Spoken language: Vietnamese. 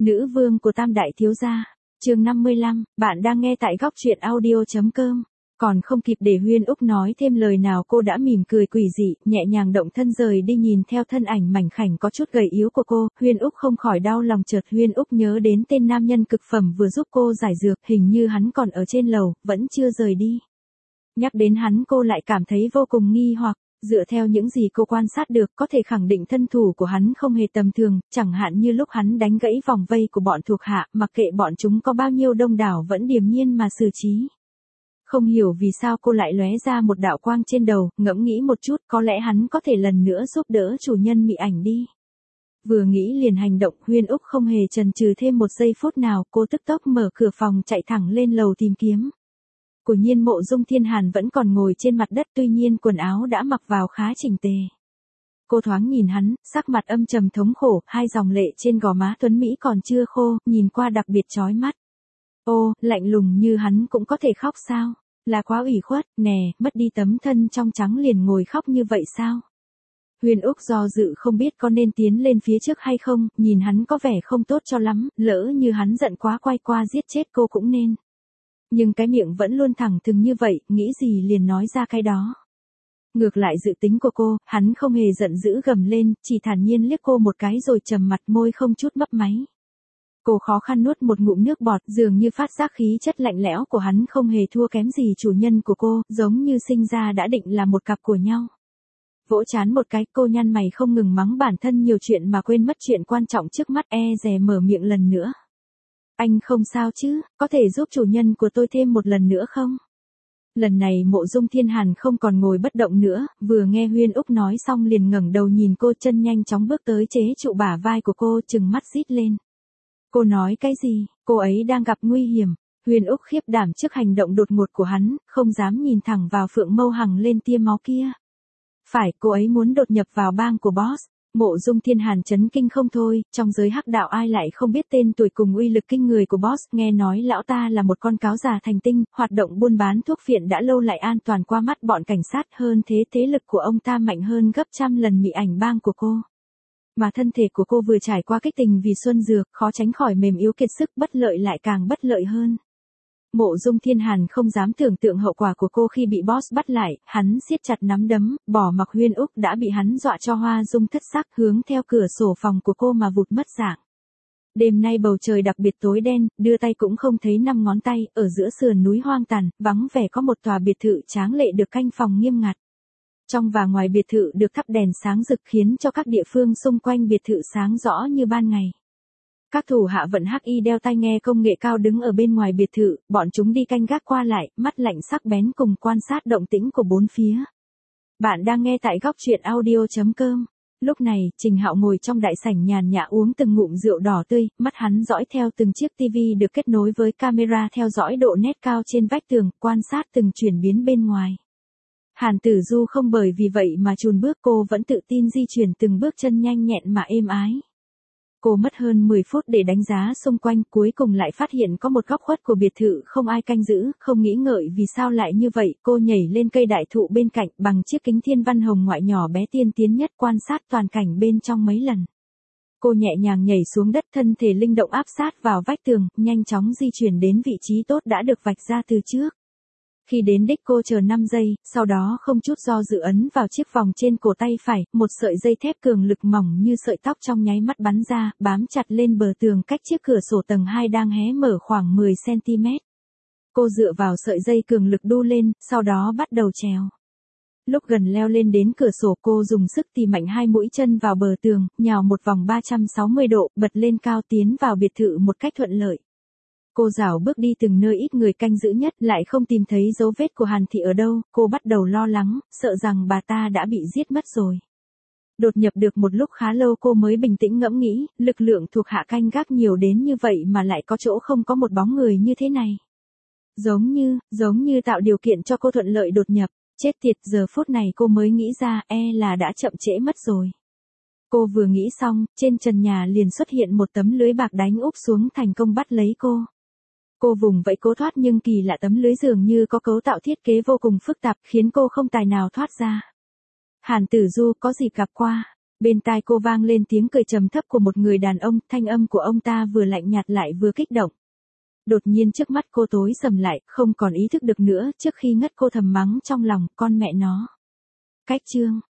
Nữ vương của Tam Đại Thiếu Gia. Chương 55, bạn đang nghe tại góc truyện audio.com. Còn không kịp để Huyên Úc nói thêm lời nào, cô đã mỉm cười quỷ dị, nhẹ nhàng động thân rời đi. Nhìn theo thân ảnh mảnh khảnh có chút gầy yếu của cô, Huyên Úc không khỏi đau lòng. Chợt Huyên Úc nhớ đến tên nam nhân cực phẩm vừa giúp cô giải dược, hình như hắn còn ở trên lầu, vẫn chưa rời đi. Nhắc đến hắn cô lại cảm thấy vô cùng nghi hoặc. Dựa theo những gì cô quan sát được, có thể khẳng định thân thủ của hắn không hề tầm thường, chẳng hạn như lúc hắn đánh gãy vòng vây của bọn thuộc hạ, mặc kệ bọn chúng có bao nhiêu đông đảo vẫn điềm nhiên mà xử trí. Không hiểu vì sao cô lại lóe ra một đạo quang trên đầu, ngẫm nghĩ một chút, có lẽ hắn có thể lần nữa giúp đỡ chủ nhân Mị Ảnh đi. Vừa nghĩ liền hành động, Huyên Úc không hề chần chừ thêm một giây phút nào, cô tức tốc mở cửa phòng chạy thẳng lên lầu tìm kiếm. Quả nhiên Mộ Dung Thiên Hàn vẫn còn ngồi trên mặt đất, tuy nhiên quần áo đã mặc vào khá chỉnh tề. Cô thoáng nhìn hắn, sắc mặt âm trầm thống khổ, hai dòng lệ trên gò má tuấn mỹ còn chưa khô, nhìn qua đặc biệt chói mắt. Ô, lạnh lùng như hắn cũng có thể khóc sao? Là quá ủy khuất, nè, mất đi tấm thân trong trắng liền ngồi khóc như vậy sao? Huyên Úc do dự không biết có nên tiến lên phía trước hay không, nhìn hắn có vẻ không tốt cho lắm, lỡ như hắn giận quá quay qua giết chết cô cũng nên. Nhưng cái miệng vẫn luôn thẳng thừng như vậy, nghĩ gì liền nói ra cái đó. Ngược lại dự tính của cô, hắn không hề giận dữ gầm lên, chỉ thản nhiên liếc cô một cái rồi trầm mặt, môi không chút mấp máy. Cô khó khăn nuốt một ngụm nước bọt, dường như phát giác khí chất lạnh lẽo của hắn không hề thua kém gì chủ nhân của cô, giống như sinh ra đã định là một cặp của nhau. Vỗ chán một cái, cô nhăn mày không ngừng mắng bản thân nhiều chuyện mà quên mất chuyện quan trọng trước mắt, dè mở miệng lần nữa. Anh không sao chứ, có thể giúp chủ nhân của tôi thêm một lần nữa không? Lần này Mộ Dung Thiên Hàn không còn ngồi bất động nữa, vừa nghe Huyên Úc nói xong liền ngẩng đầu nhìn cô, chân nhanh chóng bước tới chế trụ bả vai của cô, trừng mắt rít lên. Cô nói cái gì? Cô ấy đang gặp nguy hiểm. Huyên Úc khiếp đảm trước hành động đột ngột của hắn, không dám nhìn thẳng vào phượng mâu hằng lên tia máu kia. Phải, cô ấy muốn đột nhập vào bang của boss. Mộ Dung Thiên Hàn chấn kinh không thôi, trong giới hắc đạo ai lại không biết tên tuổi cùng uy lực kinh người của boss, nghe nói lão ta là một con cáo già thành tinh, hoạt động buôn bán thuốc phiện đã lâu lại an toàn qua mắt bọn cảnh sát, hơn thế thế lực của ông ta mạnh hơn gấp trăm lần Mị Ảnh bang của cô. Mà thân thể của cô vừa trải qua kích tình vì xuân dược, khó tránh khỏi mềm yếu kiệt sức, bất lợi lại càng bất lợi hơn. Mộ Dung Thiên Hàn không dám tưởng tượng hậu quả của cô khi bị boss bắt lại, hắn siết chặt nắm đấm, bỏ mặc Huyên Úc đã bị hắn dọa cho hoa dung thất sắc, hướng theo cửa sổ phòng của cô mà vụt mất dạng. Đêm nay bầu trời đặc biệt tối đen, đưa tay cũng không thấy năm ngón tay, ở giữa sườn núi hoang tàn, vắng vẻ có một tòa biệt thự tráng lệ được canh phòng nghiêm ngặt. Trong và ngoài biệt thự được thắp đèn sáng rực khiến cho các địa phương xung quanh biệt thự sáng rõ như ban ngày. Các thủ hạ vận hắc y đeo tai nghe công nghệ cao đứng ở bên ngoài biệt thự, bọn chúng đi canh gác qua lại, mắt lạnh sắc bén cùng quan sát động tĩnh của bốn phía. Bạn đang nghe tại góc truyện audio.com. Lúc này, Trình Hạo ngồi trong đại sảnh nhàn nhã uống từng ngụm rượu đỏ tươi, mắt hắn dõi theo từng chiếc tivi được kết nối với camera theo dõi độ nét cao trên vách tường, quan sát từng chuyển biến bên ngoài. Hàn Tử Du không bởi vì vậy mà chùn bước, cô vẫn tự tin di chuyển từng bước chân nhanh nhẹn mà êm ái. Cô mất hơn 10 phút để đánh giá xung quanh, cuối cùng lại phát hiện có một góc khuất của biệt thự không ai canh giữ, không nghĩ ngợi vì sao lại như vậy, cô nhảy lên cây đại thụ bên cạnh, bằng chiếc kính thiên văn hồng ngoại nhỏ bé tiên tiến nhất quan sát toàn cảnh bên trong mấy lần. Cô nhẹ nhàng nhảy xuống đất, thân thể linh động áp sát vào vách tường, nhanh chóng di chuyển đến vị trí tốt đã được vạch ra từ trước. Khi đến đích cô chờ 5 giây, sau đó không chút do dự ấn vào chiếc vòng trên cổ tay phải, một sợi dây thép cường lực mỏng như sợi tóc trong nháy mắt bắn ra, bám chặt lên bờ tường cách chiếc cửa sổ tầng 2 đang hé mở khoảng 10cm. Cô dựa vào sợi dây cường lực đu lên, sau đó bắt đầu trèo. Lúc gần leo lên đến cửa sổ, cô dùng sức tì mạnh hai mũi chân vào bờ tường, nhào một vòng 360 độ, bật lên cao tiến vào biệt thự một cách thuận lợi. Cô rảo bước đi từng nơi ít người canh giữ nhất, lại không tìm thấy dấu vết của Hàn Thị ở đâu, cô bắt đầu lo lắng, sợ rằng bà ta đã bị giết mất rồi. Đột nhập được một lúc khá lâu cô mới bình tĩnh ngẫm nghĩ, lực lượng thuộc hạ canh gác nhiều đến như vậy mà lại có chỗ không có một bóng người như thế này. Giống như tạo điều kiện cho cô thuận lợi đột nhập, chết tiệt, giờ phút này cô mới nghĩ ra, là đã chậm trễ mất rồi. Cô vừa nghĩ xong, trên trần nhà liền xuất hiện một tấm lưới bạc đánh úp xuống thành công bắt lấy cô. Cô vùng vẫy cố thoát nhưng kỳ lạ tấm lưới dường như có cấu tạo thiết kế vô cùng phức tạp khiến cô không tài nào thoát ra. Hàn Tử Du có dịp gặp qua. Bên tai cô vang lên tiếng cười trầm thấp của một người đàn ông, thanh âm của ông ta vừa lạnh nhạt lại vừa kích động. Đột nhiên trước mắt cô tối sầm lại, không còn ý thức được nữa, trước khi ngất cô thầm mắng trong lòng, con mẹ nó. Cách chương